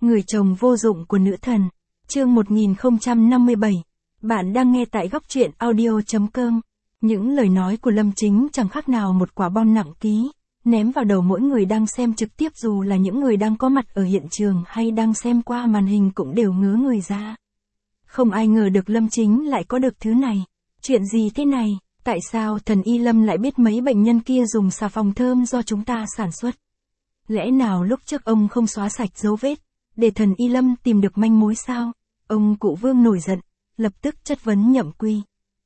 Người chồng vô dụng của nữ thần. Chương 1057. Bạn đang nghe tại góc truyện audio.com. Những lời nói của Lâm Chính chẳng khác nào một quả bom nặng ký, ném vào đầu mỗi người đang xem trực tiếp, dù là những người đang có mặt ở hiện trường hay đang xem qua màn hình cũng đều ngớ người ra. Không ai ngờ được Lâm Chính lại có được thứ này. Chuyện gì thế này? Tại sao thần Y Lâm lại biết mấy bệnh nhân kia dùng xà phòng thơm do chúng ta sản xuất? Lẽ nào lúc trước ông không xóa sạch dấu vết, để thần Y Lâm tìm được manh mối sao? Ông cụ Vương nổi giận, lập tức chất vấn Nhậm Quy.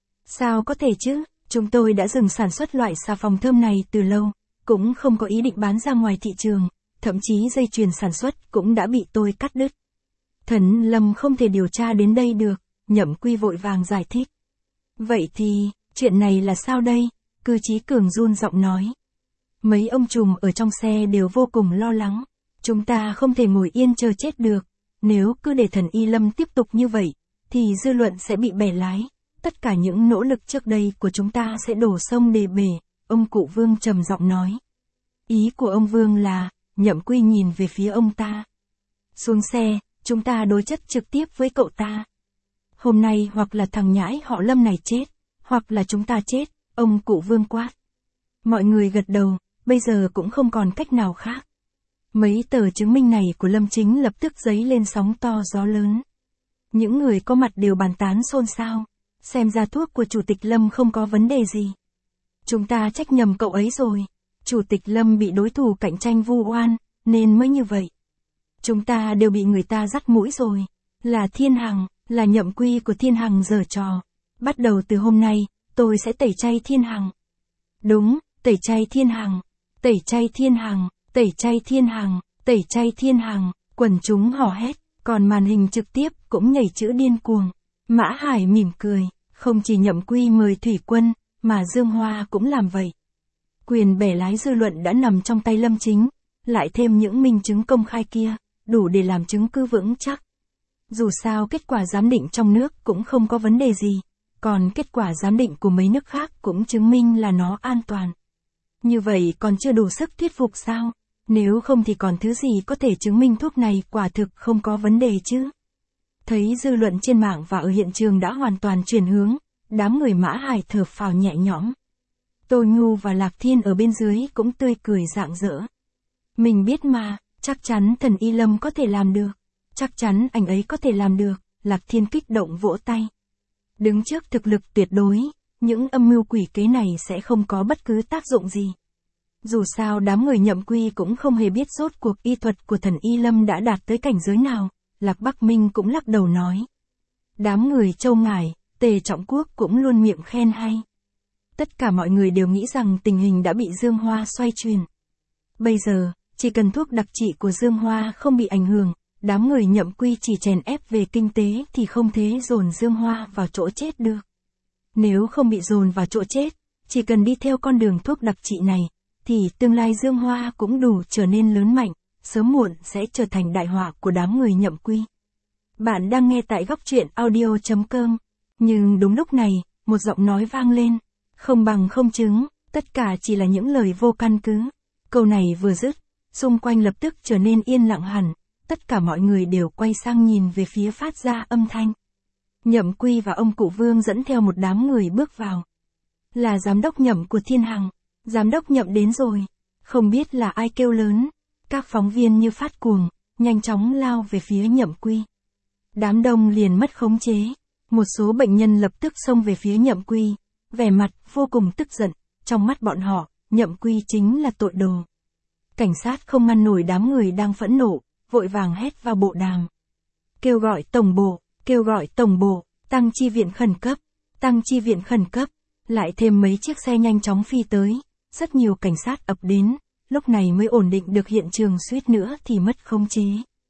Sao có thể chứ, chúng tôi đã dừng sản xuất loại xà phòng thơm này từ lâu, cũng không có ý định bán ra ngoài thị trường, thậm chí dây chuyền sản xuất cũng đã bị tôi cắt đứt. Thần Lâm không thể điều tra đến đây được, Nhậm Quy vội vàng giải thích. Vậy thì, chuyện này là sao đây? Cư Chí Cường run giọng nói. Mấy ông trùm ở trong xe đều vô cùng lo lắng. Chúng ta không thể ngồi yên chờ chết được. Nếu cứ để thần Y Lâm tiếp tục như vậy, thì dư luận sẽ bị bẻ lái. Tất cả những nỗ lực trước đây của chúng ta sẽ đổ sông đề bể, ông cụ Vương trầm giọng nói. Ý của ông Vương là, Nhậm Quy nhìn về phía ông ta. Xuống xe, chúng ta đối chất trực tiếp với cậu ta. Hôm nay hoặc là thằng nhãi họ Lâm này chết, hoặc là chúng ta chết, ông cụ Vương quát. Mọi người gật đầu, bây giờ cũng không còn cách nào khác. Mấy tờ chứng minh này của Lâm Chính lập tức dấy lên sóng to gió lớn. Những người có mặt đều bàn tán xôn xao. Xem ra thuốc của Chủ tịch Lâm không có vấn đề gì. Chúng ta trách nhầm cậu ấy rồi. Chủ tịch Lâm bị đối thủ cạnh tranh vu oan, nên mới như vậy. Chúng ta đều bị người ta dắt mũi rồi. Là Thiên Hằng, là Nhậm Quy của Thiên Hằng giở trò. Bắt đầu từ hôm nay, tôi sẽ tẩy chay Thiên Hằng. Đúng, tẩy chay Thiên Hằng, tẩy chay Thiên Hằng, tẩy chay Thiên Hằng, tẩy chay Thiên Hằng, quần chúng hò hét, còn màn hình trực tiếp cũng nhảy chữ điên cuồng. Mã Hải mỉm cười, không chỉ Nhậm Quy mời thủy quân, mà Dương Hoa cũng làm vậy. Quyền bẻ lái dư luận đã nằm trong tay Lâm Chính, lại thêm những minh chứng công khai kia, đủ để làm chứng cứ vững chắc. Dù sao kết quả giám định trong nước cũng không có vấn đề gì, còn kết quả giám định của mấy nước khác cũng chứng minh là nó an toàn. Như vậy còn chưa đủ sức thuyết phục sao? Nếu không thì còn thứ gì có thể chứng minh thuốc này quả thực không có vấn đề chứ? Thấy dư luận trên mạng và ở hiện trường đã hoàn toàn chuyển hướng, đám người Mã Hải thở phào nhẹ nhõm. Tô Nhu và Lạc Thiên ở bên dưới cũng tươi cười rạng rỡ. Mình biết mà, chắc chắn thần Y Lâm có thể làm được. Chắc chắn anh ấy có thể làm được, Lạc Thiên kích động vỗ tay. Đứng trước thực lực tuyệt đối, những âm mưu quỷ kế này sẽ không có bất cứ tác dụng gì. Dù sao đám người Nhậm Quy cũng không hề biết rốt cuộc y thuật của thần Y Lâm đã đạt tới cảnh giới nào, Lạc Bắc Minh cũng lắc đầu nói. Đám người Châu Ngải, Tề Trọng Quốc cũng luôn miệng khen hay. Tất cả mọi người đều nghĩ rằng tình hình đã bị Dương Hoa xoay chuyển. Bây giờ, chỉ cần thuốc đặc trị của Dương Hoa không bị ảnh hưởng, đám người Nhậm Quy chỉ chèn ép về kinh tế thì không thể dồn Dương Hoa vào chỗ chết được. Nếu không bị dồn vào chỗ chết, chỉ cần đi theo con đường thuốc đặc trị này, thì tương lai Dương Hoa cũng đủ trở nên lớn mạnh, sớm muộn sẽ trở thành đại họa của đám người Nhậm Quy. Bạn đang nghe tại góc truyện audio.com. Nhưng đúng lúc này, một giọng nói vang lên. Không bằng không chứng, tất cả chỉ là những lời vô căn cứ. Câu này vừa dứt, xung quanh lập tức trở nên yên lặng hẳn. Tất cả mọi người đều quay sang nhìn về phía phát ra âm thanh. Nhậm Quy và ông cụ Vương dẫn theo một đám người bước vào. Là giám đốc Nhậm của Thiên Hằng. Giám đốc Nhậm đến rồi. Không biết là ai kêu lớn. Các phóng viên như phát cuồng, nhanh chóng lao về phía Nhậm Quy. Đám đông liền mất khống chế. Một số bệnh nhân lập tức xông về phía Nhậm Quy, vẻ mặt vô cùng tức giận. Trong mắt bọn họ, Nhậm Quy chính là tội đồ. Cảnh sát không ngăn nổi đám người đang phẫn nộ, vội vàng hét vào bộ đàm. Kêu gọi tổng bộ, kêu gọi tổng bộ, tăng chi viện khẩn cấp, tăng chi viện khẩn cấp. Lại thêm mấy chiếc xe nhanh chóng phi tới, rất nhiều cảnh sát ập đến, lúc này mới ổn định được hiện trường, suýt nữa thì mất khống chế.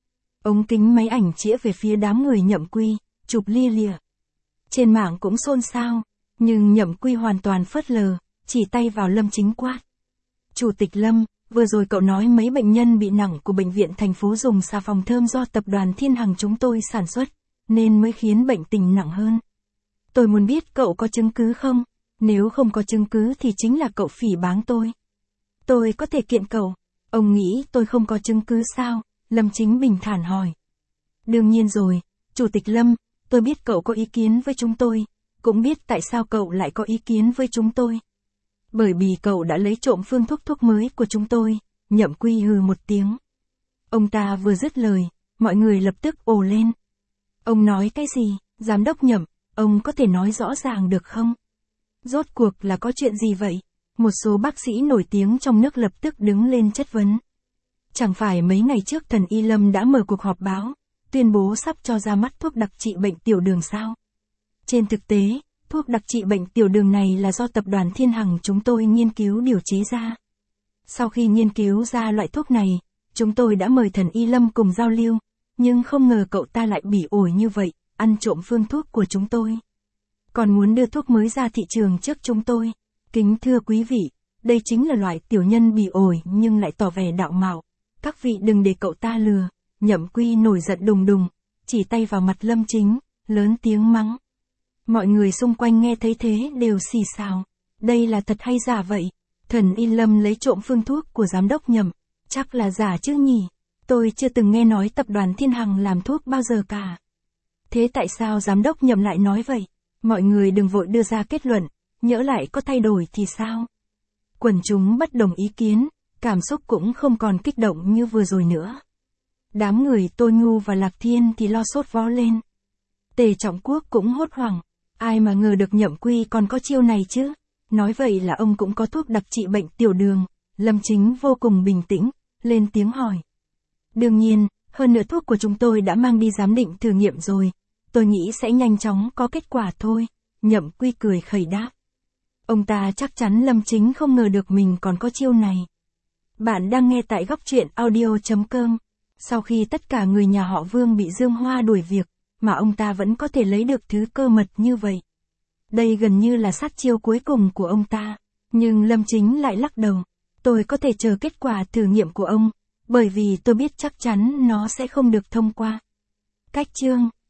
Ống kính máy ảnh chĩa về phía đám người Nhậm Quy, chụp lia lịa. Trên mạng cũng xôn xao, nhưng Nhậm Quy hoàn toàn phớt lờ, chỉ tay vào Lâm Chính quát. Chủ tịch Lâm, vừa rồi cậu nói mấy bệnh nhân bị nặng của bệnh viện thành phố dùng xà phòng thơm do tập đoàn Thiên Hằng chúng tôi sản xuất, nên mới khiến bệnh tình nặng hơn. Tôi muốn biết cậu có chứng cứ không? Nếu không có chứng cứ thì chính là cậu phỉ báng tôi. Tôi có thể kiện cậu. Ông nghĩ tôi không có chứng cứ sao? Lâm Chính bình thản hỏi. Đương nhiên rồi, Chủ tịch Lâm, tôi biết cậu có ý kiến với chúng tôi, cũng biết tại sao cậu lại có ý kiến với chúng tôi. Bởi vì cậu đã lấy trộm phương thuốc mới của chúng tôi, Nhậm Quy hừ một tiếng. Ông ta vừa dứt lời, mọi người lập tức ồ lên. Ông nói cái gì, giám đốc Nhậm, ông có thể nói rõ ràng được không? Rốt cuộc là có chuyện gì vậy? Một số bác sĩ nổi tiếng trong nước lập tức đứng lên chất vấn. Chẳng phải mấy ngày trước thần Y Lâm đã mở cuộc họp báo, tuyên bố sắp cho ra mắt thuốc đặc trị bệnh tiểu đường sao? Trên thực tế, thuốc đặc trị bệnh tiểu đường này là do tập đoàn Thiên Hằng chúng tôi nghiên cứu điều chế ra. Sau khi nghiên cứu ra loại thuốc này, chúng tôi đã mời thần Y Lâm cùng giao lưu, nhưng không ngờ cậu ta lại bỉ ổi như vậy, ăn trộm phương thuốc của chúng tôi. Còn muốn đưa thuốc mới ra thị trường trước chúng tôi. Kính thưa quý vị, đây chính là loại tiểu nhân bỉ ổi nhưng lại tỏ vẻ đạo mạo. Các vị đừng để cậu ta lừa. Nhậm Quy nổi giận đùng đùng, chỉ tay vào mặt Lâm Chính, lớn tiếng mắng. Mọi người xung quanh nghe thấy thế đều xì xào. Đây là thật hay giả vậy? Thần Y Lâm lấy trộm phương thuốc của giám đốc Nhậm, chắc là giả chứ nhỉ? Tôi chưa từng nghe nói tập đoàn Thiên Hằng làm thuốc bao giờ cả. Thế tại sao giám đốc Nhậm lại nói vậy? Mọi người đừng vội đưa ra kết luận, nhỡ lại có thay đổi thì sao? Quần chúng bất đồng ý kiến, cảm xúc cũng không còn kích động như vừa rồi nữa. Đám người Tôi Ngu và Lạc Thiên thì lo sốt vó lên. Tề Trọng Quốc cũng hốt hoảng, ai mà ngờ được Nhậm Quy còn có chiêu này chứ? Nói vậy là ông cũng có thuốc đặc trị bệnh tiểu đường. Lâm Chính vô cùng bình tĩnh, lên tiếng hỏi. Đương nhiên, hơn nữa thuốc của chúng tôi đã mang đi giám định thử nghiệm rồi, tôi nghĩ sẽ nhanh chóng có kết quả thôi. Nhậm Quy cười khẩy đáp. Ông ta chắc chắn Lâm Chính không ngờ được mình còn có chiêu này. Bạn đang nghe tại góc truyện audio.com. Sau khi tất cả người nhà họ Vương bị Dương Hoa đuổi việc, mà ông ta vẫn có thể lấy được thứ cơ mật như vậy. Đây gần như là sát chiêu cuối cùng của ông ta. Nhưng Lâm Chính lại lắc đầu. Tôi có thể chờ kết quả thử nghiệm của ông, bởi vì tôi biết chắc chắn nó sẽ không được thông qua. Cách chương